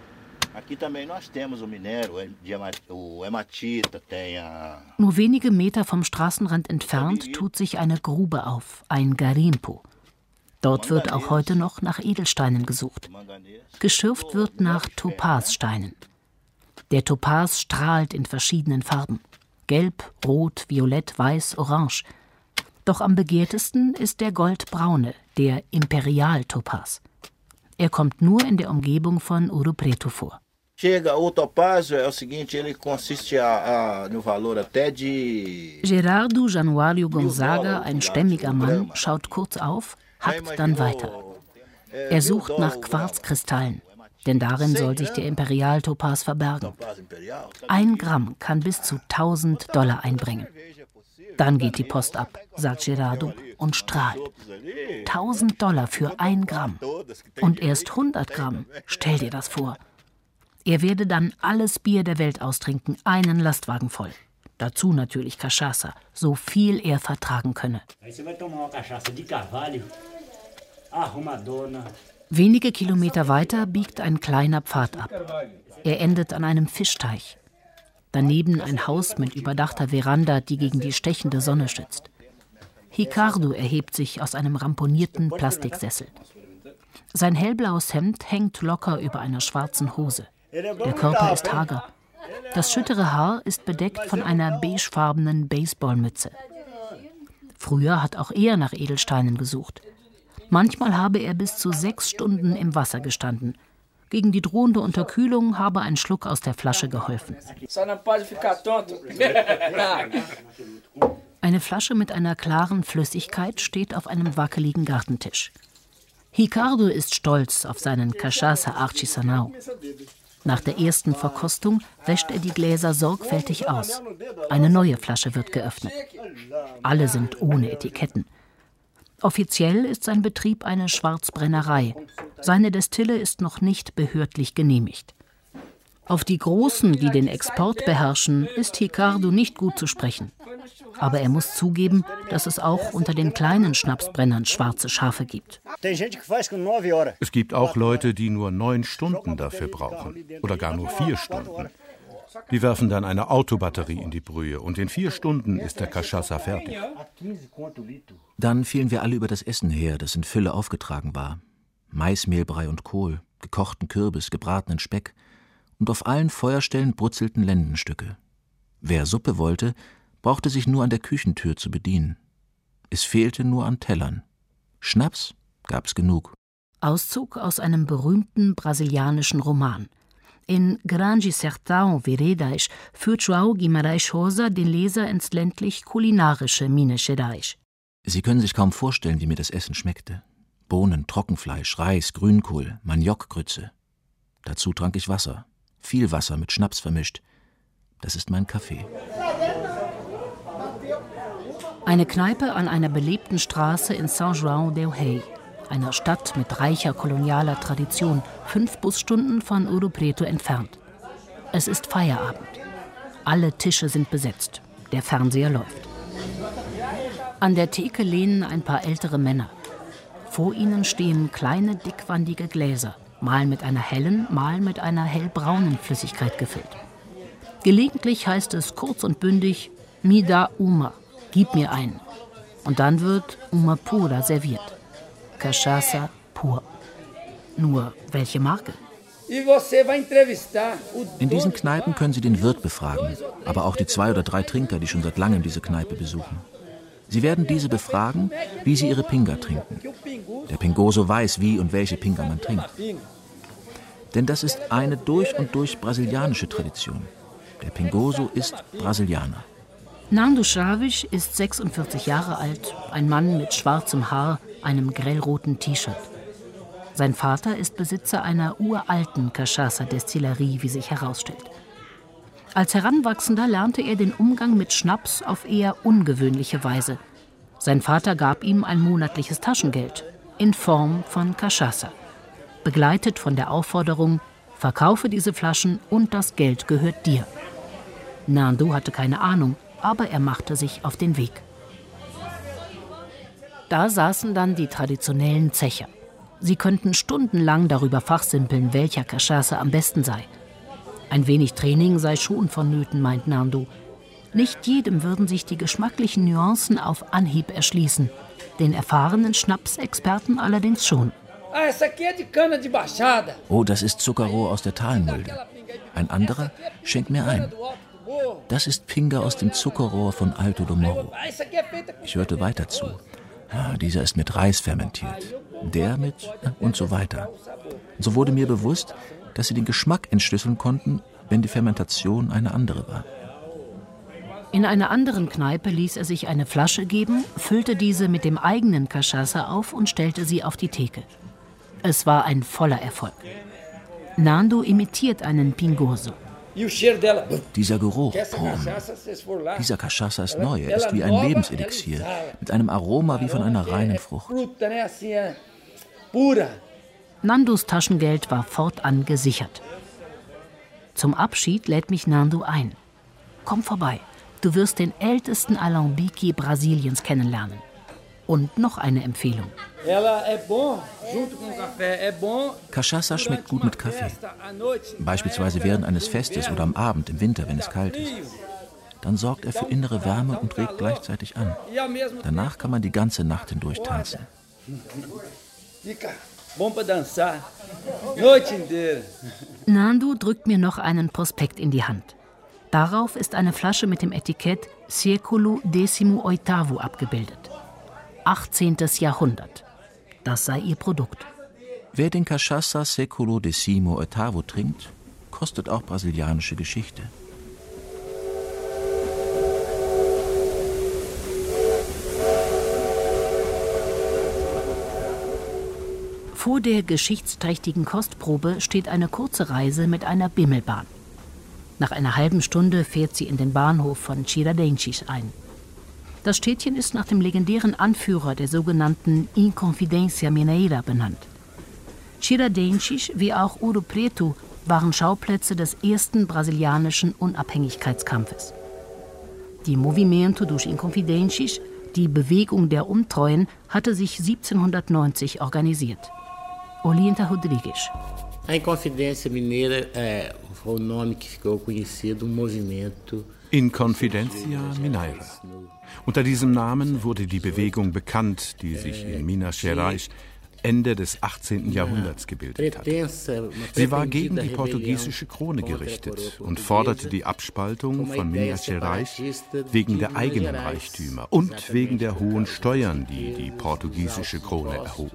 Nur wenige Meter vom Straßenrand entfernt tut sich eine Grube auf, ein Garimpo. Dort wird auch heute noch nach Edelsteinen gesucht. Geschürft wird nach Topazsteinen. Der Topaz strahlt in verschiedenen Farben. Gelb, Rot, Violett, Weiß, Orange. Doch am begehrtesten ist der goldbraune, der Imperial-Topaz. Er kommt nur in der Umgebung von Ouro Preto vor. Gerardo Januário Gonzaga, ein stämmiger Mann, schaut kurz auf, hackt dann weiter. Er sucht nach Quarzkristallen, denn darin soll sich der Imperial-Topaz verbergen. Ein Gramm kann bis zu tausend Dollar einbringen. Dann geht die Post ab, sagt Gerardo und strahlt. tausend Dollar für ein Gramm. Und erst hundert Gramm, stell dir das vor. Er werde dann alles Bier der Welt austrinken, einen Lastwagen voll. Dazu natürlich Cachaça, so viel er vertragen könne. Wenige Kilometer weiter biegt ein kleiner Pfad ab. Er endet an einem Fischteich. Daneben ein Haus mit überdachter Veranda, die gegen die stechende Sonne schützt. Ricardo erhebt sich aus einem ramponierten Plastiksessel. Sein hellblaues Hemd hängt locker über einer schwarzen Hose. Der Körper ist hager. Das schüttere Haar ist bedeckt von einer beigefarbenen Baseballmütze. Früher hat auch er nach Edelsteinen gesucht. Manchmal habe er bis zu sechs Stunden im Wasser gestanden. Gegen die drohende Unterkühlung habe ein Schluck aus der Flasche geholfen. Eine Flasche mit einer klaren Flüssigkeit steht auf einem wackeligen Gartentisch. Ricardo ist stolz auf seinen Cachaça Artisanal. Nach der ersten Verkostung wäscht er die Gläser sorgfältig aus. Eine neue Flasche wird geöffnet. Alle sind ohne Etiketten. Offiziell ist sein Betrieb eine Schwarzbrennerei. Seine Destille ist noch nicht behördlich genehmigt. Auf die Großen, die den Export beherrschen, ist Ricardo nicht gut zu sprechen. Aber er muss zugeben, dass es auch unter den kleinen Schnapsbrennern schwarze Schafe gibt. Es gibt auch Leute, die nur neun Stunden dafür brauchen oder gar nur vier Stunden. Die werfen dann eine Autobatterie in die Brühe und in vier Stunden ist der Cachaça fertig. Dann fielen wir alle über das Essen her, das in Fülle aufgetragen war. Maismehlbrei und Kohl, gekochten Kürbis, gebratenen Speck und auf allen Feuerstellen brutzelten Lendenstücke. Wer Suppe wollte, brauchte sich nur an der Küchentür zu bedienen. Es fehlte nur an Tellern. Schnaps gab's genug. Auszug aus einem berühmten brasilianischen Roman. In Grande Sertão Veredas führt João Guimarães Rosa den Leser ins ländlich-kulinarische Minas Gerais. Sie können sich kaum vorstellen, wie mir das Essen schmeckte. Bohnen, Trockenfleisch, Reis, Grünkohl, Maniokgrütze. Dazu trank ich Wasser. Viel Wasser mit Schnaps vermischt. Das ist mein Kaffee. Eine Kneipe an einer belebten Straße in São João del Rei, einer Stadt mit reicher kolonialer Tradition, fünf Busstunden von Ouro Preto entfernt. Es ist Feierabend. Alle Tische sind besetzt. Der Fernseher läuft. An der Theke lehnen ein paar ältere Männer. Vor ihnen stehen kleine, dickwandige Gläser, mal mit einer hellen, mal mit einer hellbraunen Flüssigkeit gefüllt. Gelegentlich heißt es kurz und bündig, "Me dá uma", gib mir einen. Und dann wird uma pura serviert. Cachaça pur. Nur welche Marke? In diesen Kneipen können Sie den Wirt befragen, aber auch die zwei oder drei Trinker, die schon seit langem diese Kneipe besuchen. Sie werden diese befragen, wie sie ihre Pinga trinken. Der Pingoso weiß, wie und welche Pinga man trinkt. Denn das ist eine durch und durch brasilianische Tradition. Der Pingoso ist Brasilianer. Nando Chaves ist sechsundvierzig Jahre alt, ein Mann mit schwarzem Haar, einem grellroten T-Shirt. Sein Vater ist Besitzer einer uralten Cachaça-Destillerie, wie sich herausstellt. Als Heranwachsender lernte er den Umgang mit Schnaps auf eher ungewöhnliche Weise. Sein Vater gab ihm ein monatliches Taschengeld in Form von Cachaça, begleitet von der Aufforderung, verkaufe diese Flaschen und das Geld gehört dir. Nando hatte keine Ahnung, aber er machte sich auf den Weg. Da saßen dann die traditionellen Zecher. Sie könnten stundenlang darüber fachsimpeln, welcher Cachaça am besten sei. Ein wenig Training sei schon vonnöten, meint Nando. Nicht jedem würden sich die geschmacklichen Nuancen auf Anhieb erschließen, den erfahrenen Schnapsexperten allerdings schon. Oh, das ist Zuckerrohr aus der Talmulde. Ein anderer schenkt mir ein. Das ist Pinga aus dem Zuckerrohr von Alto do Morro. Ich hörte weiter zu. Ja, dieser ist mit Reis fermentiert, der mit und so weiter. Und so wurde mir bewusst, dass sie den Geschmack entschlüsseln konnten, wenn die Fermentation eine andere war. In einer anderen Kneipe ließ er sich eine Flasche geben, füllte diese mit dem eigenen Cachaça auf und stellte sie auf die Theke. Es war ein voller Erfolg. Nando imitiert einen Pingoso. Dieser Geruch, boom. Dieser Cachaça ist neu, er ist wie ein Lebenselixier, mit einem Aroma wie von einer reinen Frucht. Nandos Taschengeld war fortan gesichert. Zum Abschied lädt mich Nando ein. Komm vorbei, du wirst den ältesten Alambique Brasiliens kennenlernen. Und noch eine Empfehlung. Cachaça schmeckt gut mit Kaffee. Beispielsweise während eines Festes oder am Abend im Winter, wenn es kalt ist. Dann sorgt er für innere Wärme und regt gleichzeitig an. Danach kann man die ganze Nacht hindurch tanzen. Nando drückt mir noch einen Prospekt in die Hand. Darauf ist eine Flasche mit dem Etikett Século décimo oitavo abgebildet. achtzehntes Jahrhundert. Das sei ihr Produkt. Wer den Cachaça Século décimo oitavo trinkt, kostet auch brasilianische Geschichte. Vor der geschichtsträchtigen Kostprobe steht eine kurze Reise mit einer Bimmelbahn. Nach einer halben Stunde fährt sie in den Bahnhof von Tiradentes ein. Das Städtchen ist nach dem legendären Anführer der sogenannten Inconfidência Mineira benannt. Tiradentes wie auch Ouro Preto waren Schauplätze des ersten brasilianischen Unabhängigkeitskampfes. Die Movimento dos Inconfidentes, die Bewegung der Untreuen, hatte sich siebzehnhundertneunzig organisiert. Olinda Rodrigues. A Inconfidência Mineira foi o nome que ficou conhecido, um movimento. Inconfidencia Mineira. Unter diesem Namen wurde die Bewegung bekannt, die sich in Minas Gerais Ende des achtzehnten Jahrhunderts gebildet hat. Sie war gegen die portugiesische Krone gerichtet und forderte die Abspaltung von Minas Gerais wegen der eigenen Reichtümer und wegen der hohen Steuern, die die portugiesische Krone erhob.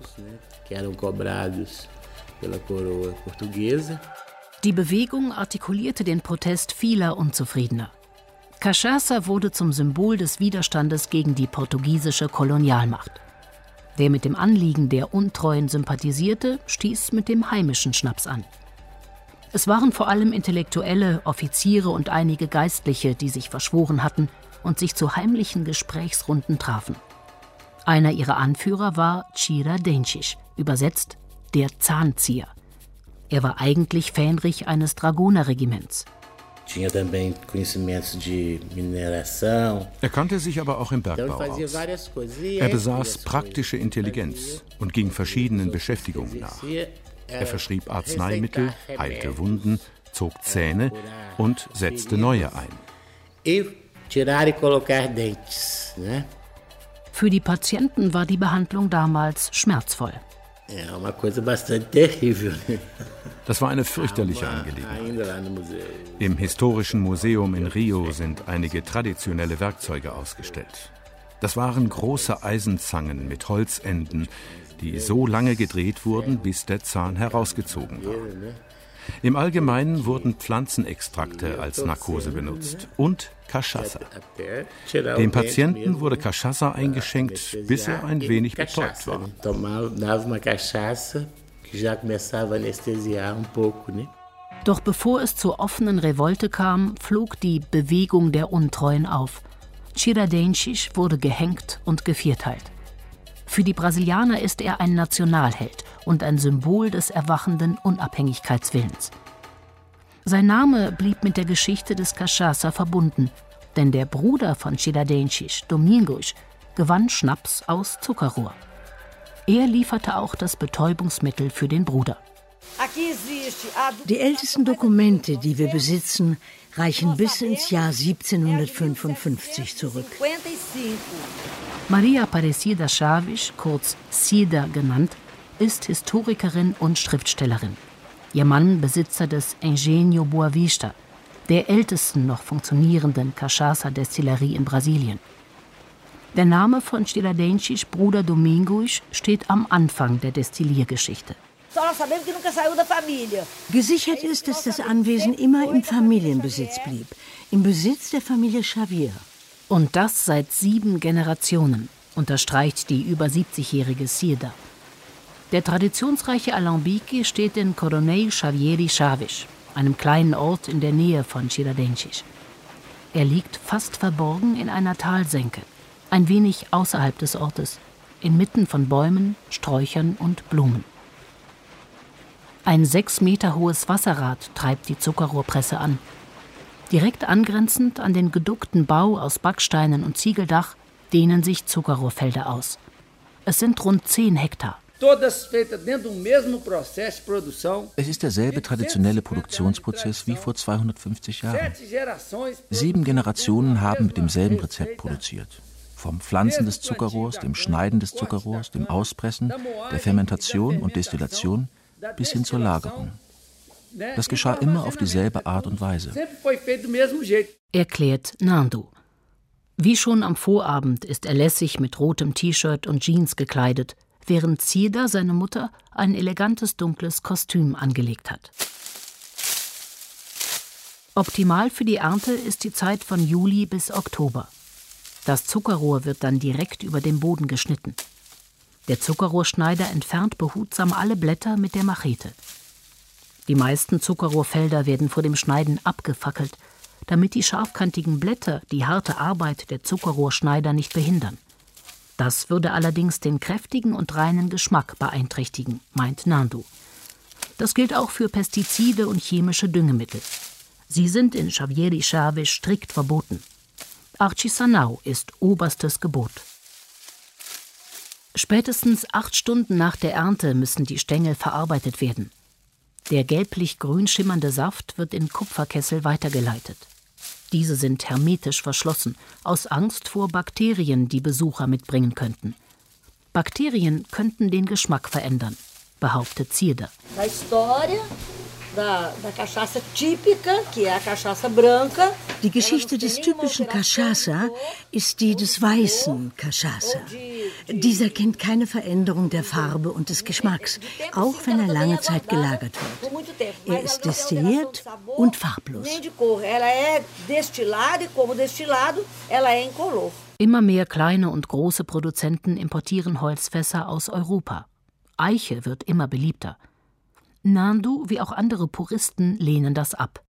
Die Bewegung artikulierte den Protest vieler Unzufriedener. Cachaça wurde zum Symbol des Widerstandes gegen die portugiesische Kolonialmacht. Wer mit dem Anliegen der Untreuen sympathisierte, stieß mit dem heimischen Schnaps an. Es waren vor allem Intellektuelle, Offiziere und einige Geistliche, die sich verschworen hatten und sich zu heimlichen Gesprächsrunden trafen. Einer ihrer Anführer war Tiradentes, übersetzt der Zahnzieher. Er war eigentlich Fähnrich eines Dragonerregiments. Er kannte sich aber auch im Bergbau aus. Er besaß praktische Intelligenz und ging verschiedenen Beschäftigungen nach. Er verschrieb Arzneimittel, heilte Wunden, zog Zähne und setzte neue ein. Für die Patienten war die Behandlung damals schmerzvoll. Das war eine fürchterliche Angelegenheit. Im Historischen Museum in Rio sind einige traditionelle Werkzeuge ausgestellt. Das waren große Eisenzangen mit Holzenden, die so lange gedreht wurden, bis der Zahn herausgezogen war. Im Allgemeinen wurden Pflanzenextrakte als Narkose benutzt und Cachaça. Dem Patienten wurde Cachaça eingeschenkt, bis er ein wenig betäubt war. Doch bevor es zur offenen Revolte kam, flog die Bewegung der Untreuen auf. Tiradentes wurde gehängt und gevierteilt. Für die Brasilianer ist er ein Nationalheld und ein Symbol des erwachenden Unabhängigkeitswillens. Sein Name blieb mit der Geschichte des Cachaça verbunden, denn der Bruder von Tiradentes, Domingos, gewann Schnaps aus Zuckerrohr. Er lieferte auch das Betäubungsmittel für den Bruder. Die ältesten Dokumente, die wir besitzen, reichen bis ins Jahr siebzehnhundertfünfundfünfzig zurück. Maria Aparecida Chaves, kurz Cida genannt, ist Historikerin und Schriftstellerin. Ihr Mann Besitzer des Engenho Boa Vista, der ältesten noch funktionierenden Cachaça-Destillerie in Brasilien. Der Name von Tiradentes' Bruder Domingos steht am Anfang der Destilliergeschichte. Gesichert ist, dass das Anwesen immer im Familienbesitz blieb, im Besitz der Familie Xavier. Und das seit sieben Generationen, unterstreicht die über siebzigjährige Cida. Der traditionsreiche Alambique steht in Coronel Xavieri Chaves, einem kleinen Ort in der Nähe von Tiradentes. Er liegt fast verborgen in einer Talsenke, ein wenig außerhalb des Ortes, inmitten von Bäumen, Sträuchern und Blumen. Ein sechs Meter hohes Wasserrad treibt die Zuckerrohrpresse an. Direkt angrenzend an den geduckten Bau aus Backsteinen und Ziegeldach dehnen sich Zuckerrohrfelder aus. Es sind rund zehn Hektar. Es ist derselbe traditionelle Produktionsprozess wie vor zweihundertfünfzig Jahren. Sieben Generationen haben mit demselben Rezept produziert. Vom Pflanzen des Zuckerrohrs, dem Schneiden des Zuckerrohrs, dem Auspressen, der Fermentation und Destillation bis hin zur Lagerung. Das geschah immer auf dieselbe Art und Weise. Erklärt Nando. Wie schon am Vorabend ist er lässig mit rotem T-Shirt und Jeans gekleidet, während Cida, seine Mutter, ein elegantes dunkles Kostüm angelegt hat. Optimal für die Ernte ist die Zeit von Juli bis Oktober. Das Zuckerrohr wird dann direkt über dem Boden geschnitten. Der Zuckerrohrschneider entfernt behutsam alle Blätter mit der Machete. Die meisten Zuckerrohrfelder werden vor dem Schneiden abgefackelt, damit die scharfkantigen Blätter die harte Arbeit der Zuckerrohrschneider nicht behindern. Das würde allerdings den kräftigen und reinen Geschmack beeinträchtigen, meint Nando. Das gilt auch für Pestizide und chemische Düngemittel. Sie sind in Xavieri Chaves strikt verboten. Archisanal ist oberstes Gebot. Spätestens acht Stunden nach der Ernte müssen die Stängel verarbeitet werden. Der gelblich-grün schimmernde Saft wird in Kupferkessel weitergeleitet. Diese sind hermetisch verschlossen, aus Angst vor Bakterien, die Besucher mitbringen könnten. Bakterien könnten den Geschmack verändern, behauptet Cierda. Die Geschichte des typischen Cachaça ist die des weißen Cachaça. Dieser kennt keine Veränderung der Farbe und des Geschmacks, auch wenn er lange Zeit gelagert wird. Er ist destilliert und farblos. Immer mehr kleine und große Produzenten importieren Holzfässer aus Europa. Eiche wird immer beliebter. Nando wie auch andere Puristen lehnen das ab.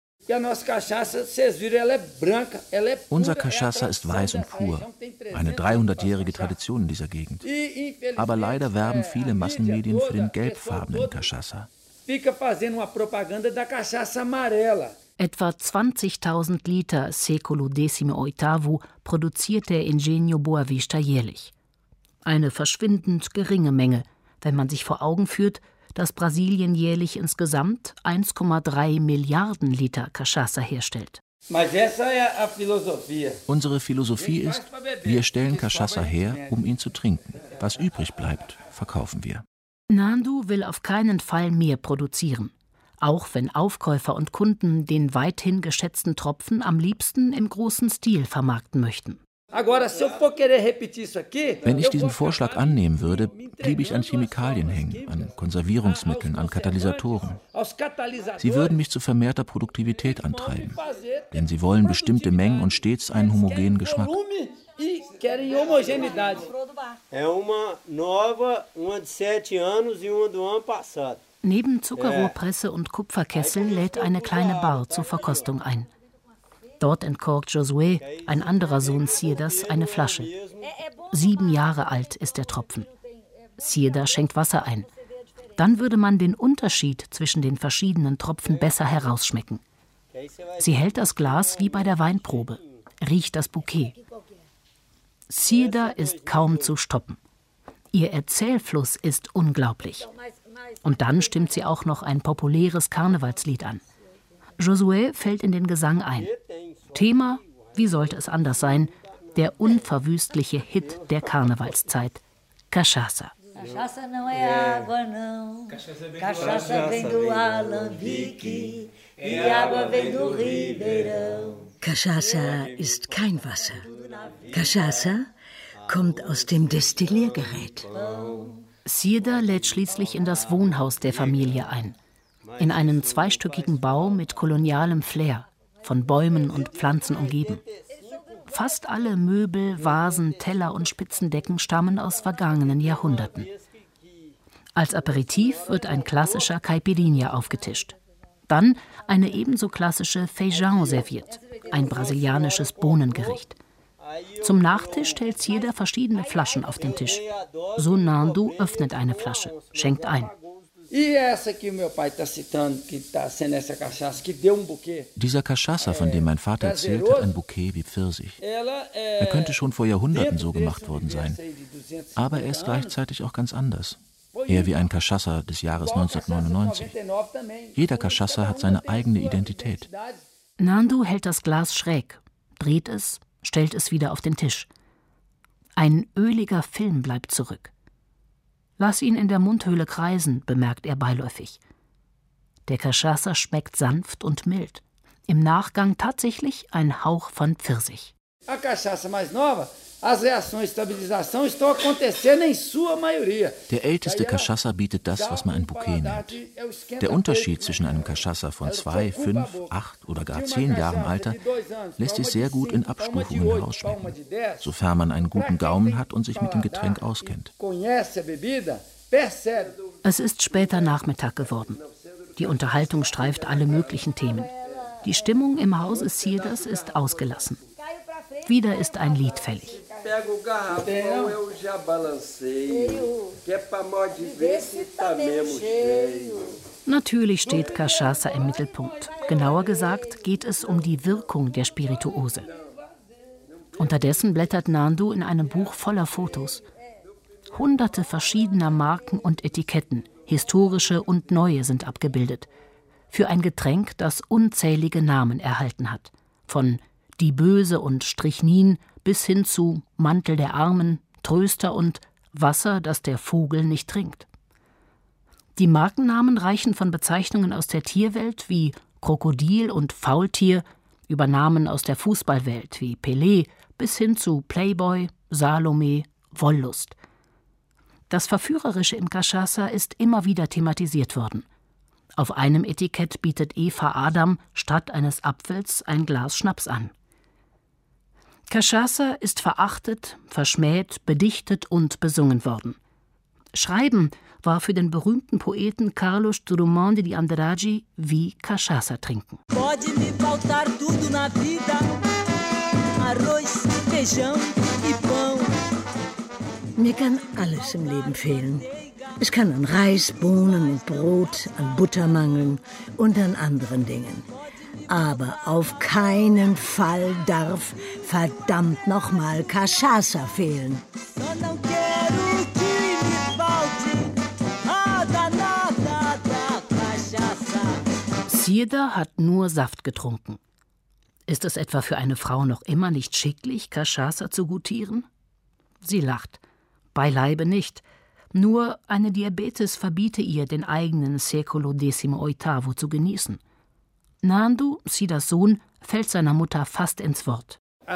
Unser Cachaça ist weiß und pur, eine dreihundertjährige Tradition in dieser Gegend. Aber leider werben viele Massenmedien für den gelbfarbenen Cachaça. Etwa zwanzigtausend Liter Século diciotto produziert der Engenho Boa Vista jährlich. Eine verschwindend geringe Menge, wenn man sich vor Augen führt, dass Brasilien jährlich insgesamt eins Komma drei Milliarden Liter Cachaça herstellt. Unsere Philosophie ist, wir stellen Cachaça her, um ihn zu trinken. Was übrig bleibt, verkaufen wir. Nando will auf keinen Fall mehr produzieren, auch wenn Aufkäufer und Kunden den weithin geschätzten Tropfen am liebsten im großen Stil vermarkten möchten. Wenn ich diesen Vorschlag annehmen würde, bliebe ich an Chemikalien hängen, an Konservierungsmitteln, an Katalysatoren. Sie würden mich zu vermehrter Produktivität antreiben, denn sie wollen bestimmte Mengen und stets einen homogenen Geschmack. Neben Zuckerrohrpresse und Kupferkessel lädt eine kleine Bar zur Verkostung ein. Dort entkorkt Josué, ein anderer Sohn Cierdas, eine Flasche. Sieben Jahre alt ist der Tropfen. Cierda schenkt Wasser ein. Dann würde man den Unterschied zwischen den verschiedenen Tropfen besser herausschmecken. Sie hält das Glas wie bei der Weinprobe, riecht das Bouquet. Cierda ist kaum zu stoppen. Ihr Erzählfluss ist unglaublich. Und dann stimmt sie auch noch ein populäres Karnevalslied an. Josué fällt in den Gesang ein. Thema, wie sollte es anders sein, der unverwüstliche Hit der Karnevalszeit, Cachaça. Cachaça não é água, não. Cachaça vem do Alambique e água vem do Ribeirão. Cachaça ist kein Wasser. Cachaça kommt aus dem Destilliergerät. Cierda lädt schließlich in das Wohnhaus der Familie ein. In einen zweistöckigen Bau mit kolonialem Flair, von Bäumen und Pflanzen umgeben. Fast alle Möbel, Vasen, Teller und Spitzendecken stammen aus vergangenen Jahrhunderten. Als Aperitif wird ein klassischer Caipirinha aufgetischt. Dann eine ebenso klassische Feijão serviert, ein brasilianisches Bohnengericht. Zum Nachtisch stellt Cierda verschiedene Flaschen auf den Tisch. So Nando öffnet eine Flasche, schenkt ein. Dieser Cachaça, von dem mein Vater erzählt, hat ein Bouquet wie Pfirsich. Er könnte schon vor Jahrhunderten so gemacht worden sein. Aber er ist gleichzeitig auch ganz anders. Eher wie ein Cachaça des Jahres neunzehnhundertneunundneunzig. Jeder Cachaça hat seine eigene Identität. Nando hält das Glas schräg, dreht es, stellt es wieder auf den Tisch. Ein öliger Film bleibt zurück. Lass ihn in der Mundhöhle kreisen, bemerkt er beiläufig. Der Cachaça schmeckt sanft und mild. Im Nachgang tatsächlich ein Hauch von Pfirsich. Der älteste Cachaça bietet das, was man ein Bouquet nennt. Der Unterschied zwischen einem Cachaça von zwei, fünf, acht oder gar zehn Jahren Alter lässt sich sehr gut in Abstufungen herausschmecken, sofern man einen guten Gaumen hat und sich mit dem Getränk auskennt. Es ist später Nachmittag geworden. Die Unterhaltung streift alle möglichen Themen. Die Stimmung im Hause Cierdas ist ausgelassen. Wieder ist ein Lied fällig. Natürlich steht Cachaça im Mittelpunkt. Genauer gesagt geht es um die Wirkung der Spirituose. Unterdessen blättert Nandu in einem Buch voller Fotos. Hunderte verschiedener Marken und Etiketten, historische und neue, sind abgebildet. Für ein Getränk, das unzählige Namen erhalten hat. Von Die Böse und Strychnin bis hin zu Mantel der Armen, Tröster und Wasser, das der Vogel nicht trinkt. Die Markennamen reichen von Bezeichnungen aus der Tierwelt wie Krokodil und Faultier über Namen aus der Fußballwelt wie Pelé bis hin zu Playboy, Salome, Wollust. Das Verführerische im Cachaça ist immer wieder thematisiert worden. Auf einem Etikett bietet Eva Adam statt eines Apfels ein Glas Schnaps an. Cachaça ist verachtet, verschmäht, bedichtet und besungen worden. Schreiben war für den berühmten Poeten Carlos Drummond de Andrade wie Cachaça trinken. Pode me faltar tudo na vida, arroz, feijão e pão. Mir kann alles im Leben fehlen. Es kann an Reis, Bohnen und Brot, an Butter mangeln und an anderen Dingen. Aber auf keinen Fall darf verdammt nochmal Cachaça fehlen. Cida hat nur Saft getrunken. Ist es etwa für eine Frau noch immer nicht schicklich, Cachaça zu gutieren? Sie lacht. Beileibe nicht. Nur eine Diabetes verbiete ihr, den eigenen Século decimoito zu genießen. Nandu, Cidas Sohn, fällt seiner Mutter fast ins Wort.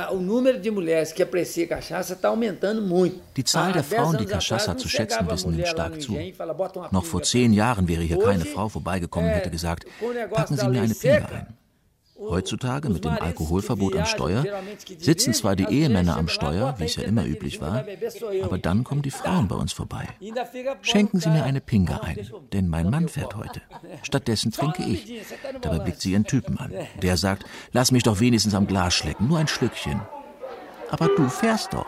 Die Zahl der Frauen, die Cachaça zu schätzen wissen, nimmt stark zu. Noch vor zehn Jahren wäre hier keine Frau vorbeigekommen und hätte gesagt, packen Sie mir eine Pinga ein. Heutzutage, mit dem Alkoholverbot am Steuer, sitzen zwar die Ehemänner am Steuer, wie es ja immer üblich war, aber dann kommen die Frauen bei uns vorbei. Schenken Sie mir eine Pinga ein, denn mein Mann fährt heute. Stattdessen trinke ich. Dabei blickt sie ihren Typen an. Der sagt, lass mich doch wenigstens am Glas schlecken, nur ein Schlückchen. Aber du fährst doch.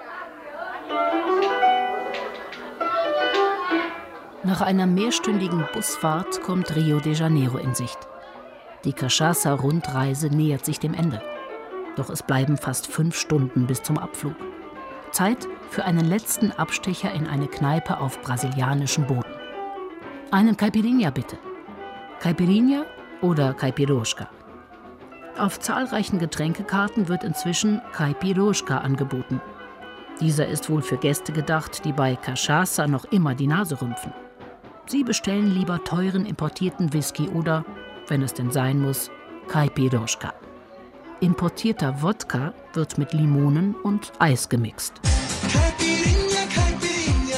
Nach einer mehrstündigen Busfahrt kommt Rio de Janeiro in Sicht. Die Cachaça-Rundreise nähert sich dem Ende. Doch es bleiben fast fünf Stunden bis zum Abflug. Zeit für einen letzten Abstecher in eine Kneipe auf brasilianischem Boden. Einen Caipirinha bitte. Caipirinha oder Caipirosca. Auf zahlreichen Getränkekarten wird inzwischen Caipirosca angeboten. Dieser ist wohl für Gäste gedacht, die bei Cachaça noch immer die Nase rümpfen. Sie bestellen lieber teuren importierten Whisky oder, wenn es denn sein muss, Caipirosca. Importierter Wodka wird mit Limonen und Eis gemixt. Caipirinha, Caipirinha.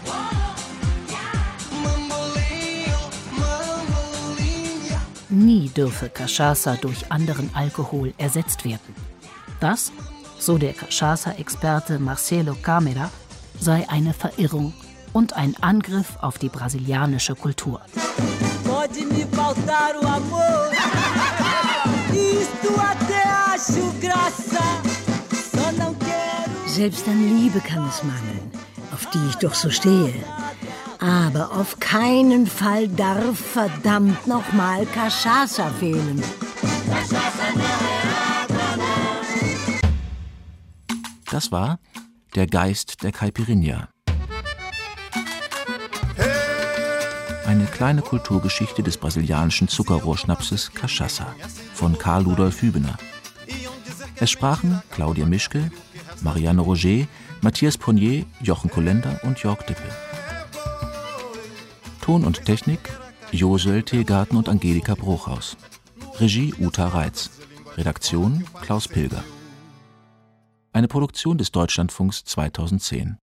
Mambolinho, Mambolinho. Nie dürfe Cachaça durch anderen Alkohol ersetzt werden. Das, so der Cachaça-Experte Marcelo Câmara, sei eine Verirrung und ein Angriff auf die brasilianische Kultur. Pode me faltar o amor, isto até acho graça, só não quero. Selbst an Liebe kann es mangeln, auf die ich doch so stehe. Aber auf keinen Fall darf verdammt nochmal Cachaça fehlen. Das war Der Geist der Caipirinha. Eine kleine Kulturgeschichte des brasilianischen Zuckerrohrschnapses Cachaça von Karl Ludolf Hübener. Es sprachen Claudia Mischke, Marianne Roger, Matthias Ponnier, Jochen Kolender und Jörg Dippe. Ton und Technik Josel Teegarten und Angelika Bruchhaus. Regie Uta Reitz. Redaktion Klaus Pilger. Eine Produktion des Deutschlandfunks zweitausendzehn.